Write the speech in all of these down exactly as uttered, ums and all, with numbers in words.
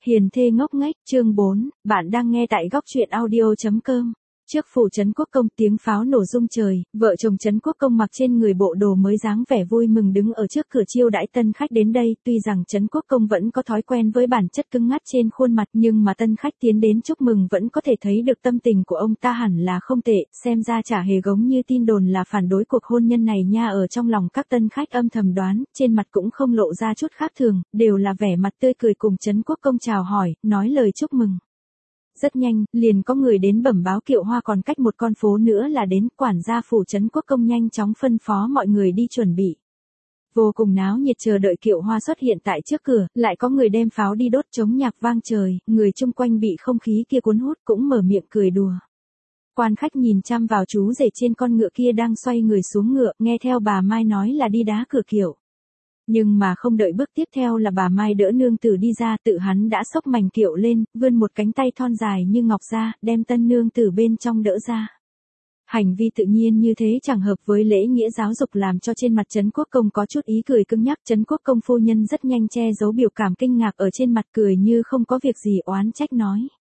Hiền thê ngốc nghếch, chương bốn, bạn đang nghe tại góc truyện audio chấm com. Trước phủ trấn quốc công tiếng pháo nổ rung trời, vợ chồng trấn quốc công mặc trên người bộ đồ mới dáng vẻ vui mừng đứng ở trước cửa chiêu đãi tân khách đến đây. Tuy rằng trấn quốc công vẫn có thói quen với bản chất cứng ngắc trên khuôn mặt, nhưng mà tân khách tiến đến chúc mừng vẫn có thể thấy được tâm tình của ông ta hẳn là không tệ, xem ra chả hề gống như tin đồn là phản đối cuộc hôn nhân này nha. Ở trong lòng các tân khách âm thầm đoán, trên mặt cũng không lộ ra chút khác thường, đều là vẻ mặt tươi cười cùng trấn quốc công chào hỏi, nói lời chúc mừng. Rất nhanh, liền có người đến bẩm báo kiệu hoa còn cách một con phố nữa là đến. Quản gia phủ trấn quốc công nhanh chóng phân phó mọi người đi chuẩn bị. Vô cùng náo nhiệt chờ đợi kiệu hoa xuất hiện tại trước cửa, lại có người đem pháo đi đốt chống nhạc vang trời, người chung quanh bị không khí kia cuốn hút cũng mở miệng cười đùa. Quan khách nhìn chăm vào chú rể trên con ngựa kia đang xoay người xuống ngựa, nghe theo bà Mai nói là đi đá cửa kiệu. Nhưng mà không đợi bước tiếp theo là bà Mai đỡ nương tử đi ra, tự hắn đã xốc mảnh kiệu lên, vươn một cánh tay thon dài như ngọc ra, đem tân nương tử bên trong đỡ ra. Hành vi tự nhiên như thế chẳng hợp với lễ nghĩa giáo dục làm cho trên mặt trấn quốc công có chút ý cười cứng nhắc. Trấn quốc công phu nhân rất nhanh che giấu biểu cảm kinh ngạc ở trên mặt, cười như không có việc gì oán trách nói.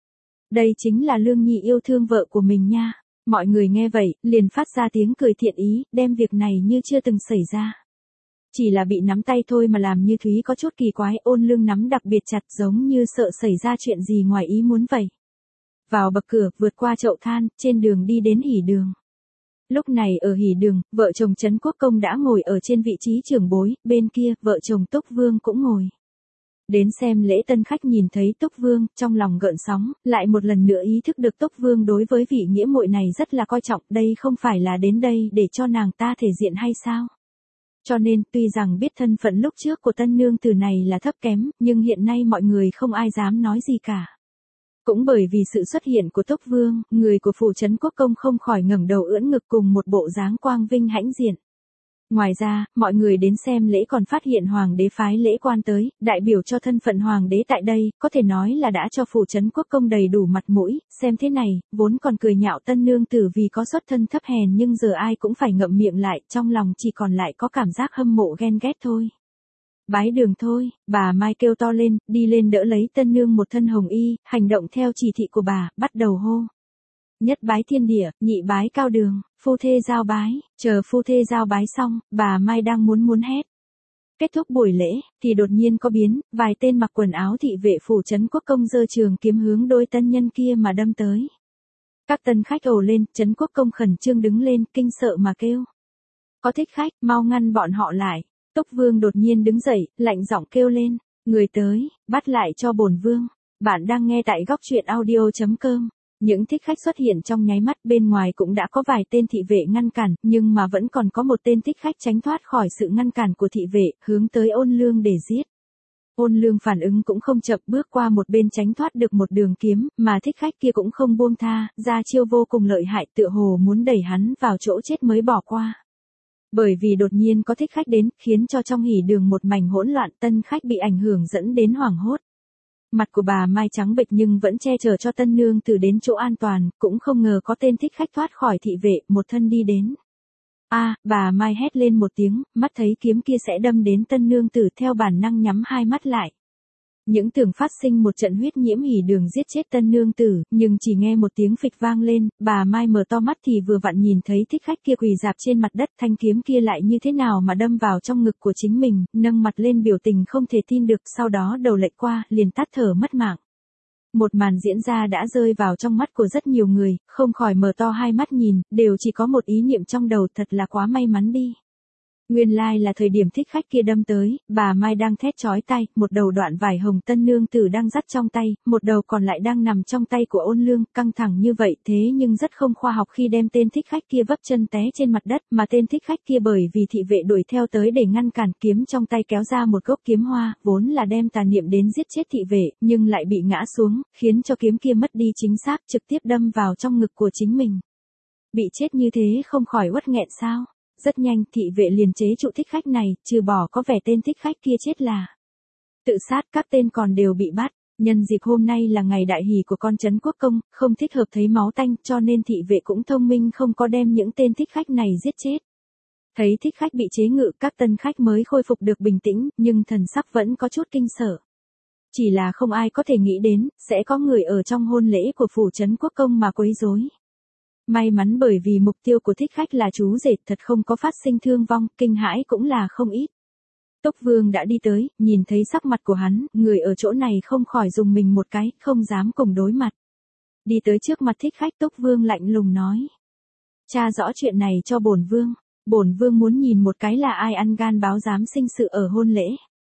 Đây chính là Lương Nhi yêu thương vợ của mình nha. Mọi người nghe vậy, liền phát ra tiếng cười thiện ý, đem việc này như chưa từng xảy ra. Chỉ là bị nắm tay thôi mà làm như Thúy có chút kỳ quái, Ôn Lương nắm đặc biệt chặt giống như sợ xảy ra chuyện gì ngoài ý muốn vậy. Vào bậc cửa, vượt qua chậu than, trên đường đi đến hỉ đường. Lúc này ở hỉ đường, vợ chồng trấn quốc công đã ngồi ở trên vị trí trưởng bối, bên kia, vợ chồng Túc Vương cũng ngồi. Đến xem lễ tân khách nhìn thấy Túc Vương, trong lòng gợn sóng, lại một lần nữa ý thức được Túc Vương đối với vị nghĩa muội này rất là coi trọng, đây không phải là đến đây để cho nàng ta thể diện hay sao? Cho nên, tuy rằng biết thân phận lúc trước của tân nương tử này là thấp kém, nhưng hiện nay mọi người không ai dám nói gì cả. Cũng bởi vì sự xuất hiện của Túc Vương, người của phủ trấn quốc công không khỏi ngẩng đầu ưỡn ngực cùng một bộ dáng quang vinh hãnh diện. Ngoài ra, mọi người đến xem lễ còn phát hiện hoàng đế phái lễ quan tới, đại biểu cho thân phận hoàng đế tại đây, có thể nói là đã cho phủ trấn quốc công đầy đủ mặt mũi. Xem thế này, vốn còn cười nhạo tân nương tử vì có xuất thân thấp hèn, nhưng giờ ai cũng phải ngậm miệng lại, trong lòng chỉ còn lại có cảm giác hâm mộ ghen ghét thôi. Bái đường thôi, bà Mai kêu to lên, đi lên đỡ lấy tân nương một thân hồng y, hành động theo chỉ thị của bà, bắt đầu hô. Nhất bái thiên địa, nhị bái cao đường, phu thê giao bái. Chờ phu thê giao bái xong, bà Mai đang muốn muốn hét. Kết thúc buổi lễ, thì đột nhiên có biến, vài tên mặc quần áo thị vệ phủ trấn quốc công giơ trường kiếm hướng đôi tân nhân kia mà đâm tới. Các tân khách ồ lên, trấn quốc công khẩn trương đứng lên, kinh sợ mà kêu. Có thích khách, mau ngăn bọn họ lại. Túc Vương đột nhiên đứng dậy, lạnh giọng kêu lên. Người tới, bắt lại cho bổn vương. Bạn đang nghe tại góc truyện audio chấm com. Những thích khách xuất hiện trong nháy mắt, bên ngoài cũng đã có vài tên thị vệ ngăn cản, nhưng mà vẫn còn có một tên thích khách tránh thoát khỏi sự ngăn cản của thị vệ, hướng tới Ôn Lương để giết. Ôn Lương phản ứng cũng không chậm, bước qua một bên tránh thoát được một đường kiếm, mà thích khách kia cũng không buông tha, ra chiêu vô cùng lợi hại, tựa hồ muốn đẩy hắn vào chỗ chết mới bỏ qua. Bởi vì đột nhiên có thích khách đến, khiến cho trong hỉ đường một mảnh hỗn loạn, tân khách bị ảnh hưởng dẫn đến hoảng hốt. Mặt của bà Mai trắng bệch nhưng vẫn che chở cho tân nương tử đến chỗ an toàn, cũng không ngờ có tên thích khách thoát khỏi thị vệ, một thân đi đến. A, à, bà Mai hét lên một tiếng, mắt thấy kiếm kia sẽ đâm đến tân nương tử, theo bản năng nhắm hai mắt lại. Những tưởng phát sinh một trận huyết nhiễm hỉ đường giết chết tân nương tử, nhưng chỉ nghe một tiếng phịch vang lên, bà Mai mở to mắt thì vừa vặn nhìn thấy thích khách kia quỳ rạp trên mặt đất, thanh kiếm kia lại như thế nào mà đâm vào trong ngực của chính mình, nâng mặt lên biểu tình không thể tin được, sau đó đầu lệch qua, liền tắt thở mất mạng. Một màn diễn ra đã rơi vào trong mắt của rất nhiều người, không khỏi mở to hai mắt nhìn, đều chỉ có một ý niệm trong đầu, thật là quá may mắn đi. Nguyên lai là thời điểm thích khách kia đâm tới, bà Mai đang thét chói tai, một đầu đoạn vải hồng tân nương tử đang dắt trong tay, một đầu còn lại đang nằm trong tay của Ôn Lương, căng thẳng như vậy thế nhưng rất không khoa học khi đem tên thích khách kia vấp chân té trên mặt đất, mà tên thích khách kia bởi vì thị vệ đuổi theo tới để ngăn cản, kiếm trong tay kéo ra một gốc kiếm hoa, vốn là đem tà niệm đến giết chết thị vệ, nhưng lại bị ngã xuống, khiến cho kiếm kia mất đi chính xác, trực tiếp đâm vào trong ngực của chính mình. Bị chết như thế không khỏi uất nghẹn sao? Rất nhanh, thị vệ liền chế trụ thích khách này, trừ bỏ có vẻ tên thích khách kia chết là tự sát, các tên còn đều bị bắt. Nhân dịp hôm nay là ngày đại hỷ của con trấn quốc công, không thích hợp thấy máu tanh, cho nên thị vệ cũng thông minh không có đem những tên thích khách này giết chết. Thấy thích khách bị chế ngự, các tân khách mới khôi phục được bình tĩnh, nhưng thần sắc vẫn có chút kinh sợ. Chỉ là không ai có thể nghĩ đến, sẽ có người ở trong hôn lễ của phủ trấn quốc công mà quấy rối. May mắn bởi vì mục tiêu của thích khách là chú rể thật không có phát sinh thương vong, kinh hãi cũng là không ít. Túc Vương đã đi tới, nhìn thấy sắc mặt của hắn, người ở chỗ này không khỏi dùng mình một cái, không dám cùng đối mặt. Đi tới trước mặt thích khách Túc Vương lạnh lùng nói. Tra rõ chuyện này cho bổn Vương, bổn Vương muốn nhìn một cái là ai ăn gan báo dám sinh sự ở hôn lễ.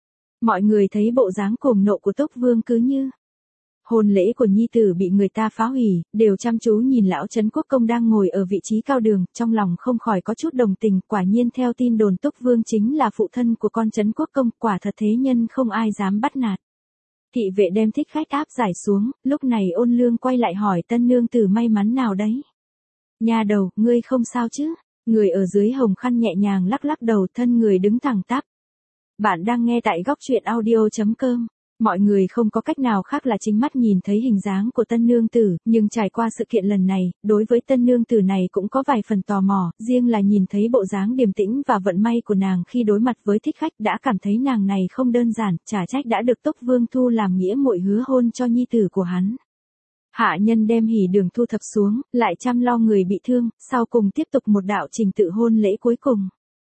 Mọi người thấy bộ dáng cuồng nộ của Túc Vương cứ như hôn lễ của nhi tử bị người ta phá hủy, đều chăm chú nhìn lão trấn quốc công đang ngồi ở vị trí cao đường, trong lòng không khỏi có chút đồng tình, quả nhiên theo tin đồn Túc Vương chính là phụ thân của con trấn quốc công, quả thật thế nhân không ai dám bắt nạt. Thị vệ đem thích khách áp giải xuống, lúc này Ôn Lương quay lại hỏi tân nương tử may mắn nào đấy. Nha đầu, ngươi không sao chứ? Người ở dưới hồng khăn nhẹ nhàng lắc lắc đầu, thân người đứng thẳng tắp. Bạn đang nghe tại góc truyện audio chấm com. Mọi người không có cách nào khác là chính mắt nhìn thấy hình dáng của tân nương tử, nhưng trải qua sự kiện lần này, đối với tân nương tử này cũng có vài phần tò mò, riêng là nhìn thấy bộ dáng điềm tĩnh và vận may của nàng khi đối mặt với thích khách đã cảm thấy nàng này không đơn giản, chả trách đã được Túc Vương thu làm nghĩa muội hứa hôn cho nhi tử của hắn. Hạ nhân đem hỉ đường thu thập xuống, lại chăm lo người bị thương, sau cùng tiếp tục một đạo trình tự hôn lễ cuối cùng.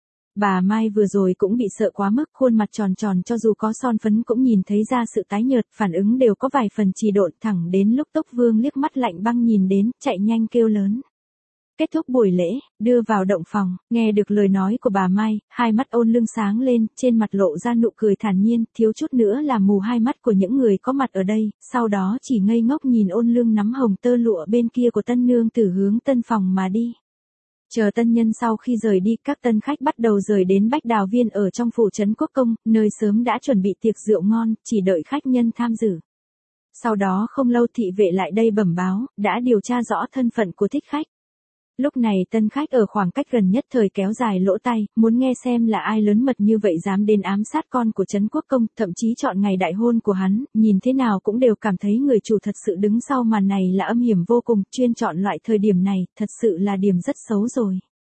Bà Mai vừa rồi cũng bị sợ quá mức, khuôn mặt tròn tròn cho dù có son phấn cũng nhìn thấy ra sự tái nhợt, phản ứng đều có vài phần trì độn, thẳng đến lúc Túc Vương liếc mắt lạnh băng nhìn đến, chạy nhanh kêu lớn. Kết thúc buổi lễ, đưa vào động phòng, nghe được lời nói của bà Mai, hai mắt Ôn Lương sáng lên, trên mặt lộ ra nụ cười thản nhiên, thiếu chút nữa là mù hai mắt của những người có mặt ở đây, sau đó chỉ ngây ngốc nhìn Ôn Lương nắm hồng tơ lụa bên kia của tân nương tử hướng tân phòng mà đi. Chờ tân nhân sau khi rời đi, các tân khách bắt đầu rời đến Bách Đào Viên ở trong phủ trấn quốc công, nơi sớm đã chuẩn bị tiệc rượu ngon, chỉ đợi khách nhân tham dự. Sau đó không lâu thị vệ lại đây bẩm báo, đã điều tra rõ thân phận của thích khách. Lúc này tân khách ở khoảng cách gần nhất thời kéo dài lỗ tai, muốn nghe xem là ai lớn mật như vậy dám đến ám sát con của trấn quốc công, thậm chí chọn ngày đại hôn của hắn, nhìn thế nào cũng đều cảm thấy người chủ thật sự đứng sau màn này là âm hiểm vô cùng, chuyên chọn loại thời điểm này, thật sự là điểm rất xấu rồi.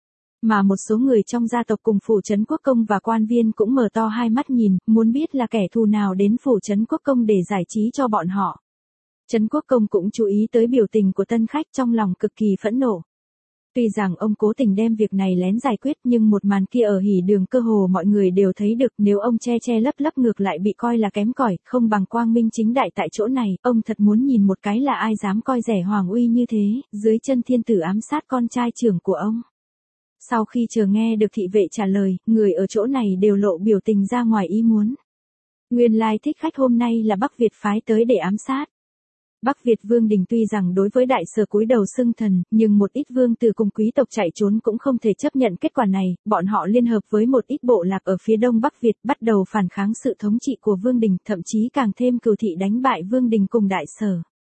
Mà một số người trong gia tộc cùng phủ trấn quốc công và quan viên cũng mở to hai mắt nhìn, muốn biết là kẻ thù nào đến phủ trấn quốc công để giải trí cho bọn họ. Trấn quốc công cũng chú ý tới biểu tình của tân khách, trong lòng cực kỳ phẫn nộ. Tuy rằng ông cố tình đem việc này lén giải quyết, nhưng một màn kia ở hỉ đường cơ hồ mọi người đều thấy được, nếu ông che che lấp lấp ngược lại bị coi là kém cỏi, không bằng quang minh chính đại tại chỗ này, ông thật muốn nhìn một cái là ai dám coi rẻ hoàng uy như thế, dưới chân thiên tử ám sát con trai trưởng của ông. Sau khi chờ nghe được thị vệ trả lời, người ở chỗ này đều lộ biểu tình ra ngoài ý muốn. Nguyên lai thích khách hôm nay là Bắc Việt phái tới để ám sát. Bắc Việt Vương Đình tuy rằng đối với đại sở cúi đầu xưng thần, nhưng một ít vương tử cùng quý tộc chạy trốn cũng không thể chấp nhận kết quả này, bọn họ liên hợp với một ít bộ lạc ở phía đông Bắc Việt bắt đầu phản kháng sự thống trị của Vương Đình, thậm chí càng thêm cừu thị đánh bại Vương Đình cùng đại sở.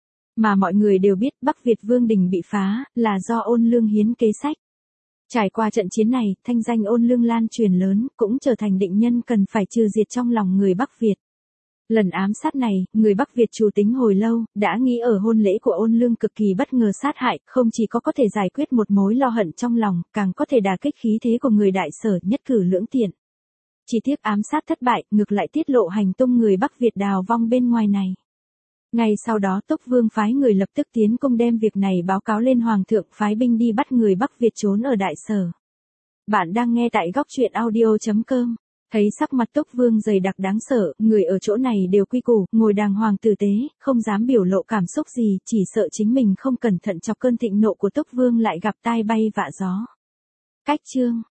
Mà mọi người đều biết Bắc Việt Vương Đình bị phá, là do Ôn Lương hiến kế sách. Trải qua trận chiến này, thanh danh Ôn Lương lan truyền lớn, cũng trở thành định nhân cần phải trừ diệt trong lòng người Bắc Việt. Lần ám sát này, người Bắc Việt chủ tính hồi lâu, đã nghĩ ở hôn lễ của Ôn Lương cực kỳ bất ngờ sát hại, không chỉ có có thể giải quyết một mối lo hận trong lòng, càng có thể đả kích khí thế của người đại sở, nhất cử lưỡng tiện. Chỉ tiếc ám sát thất bại, ngược lại tiết lộ hành tung người Bắc Việt đào vong bên ngoài này. Ngay sau đó Túc Vương phái người lập tức tiến công đem việc này báo cáo lên Hoàng thượng, phái binh đi bắt người Bắc Việt trốn ở đại sở. Bạn đang nghe tại góc truyện audio chấm com. Thấy sắc mặt Túc Vương dày đặc đáng sợ, người ở chỗ này đều quy củ, ngồi đàng hoàng tử tế, không dám biểu lộ cảm xúc gì, chỉ sợ chính mình không cẩn thận chọc cơn thịnh nộ của Túc Vương lại gặp tai bay vạ gió. Cách chương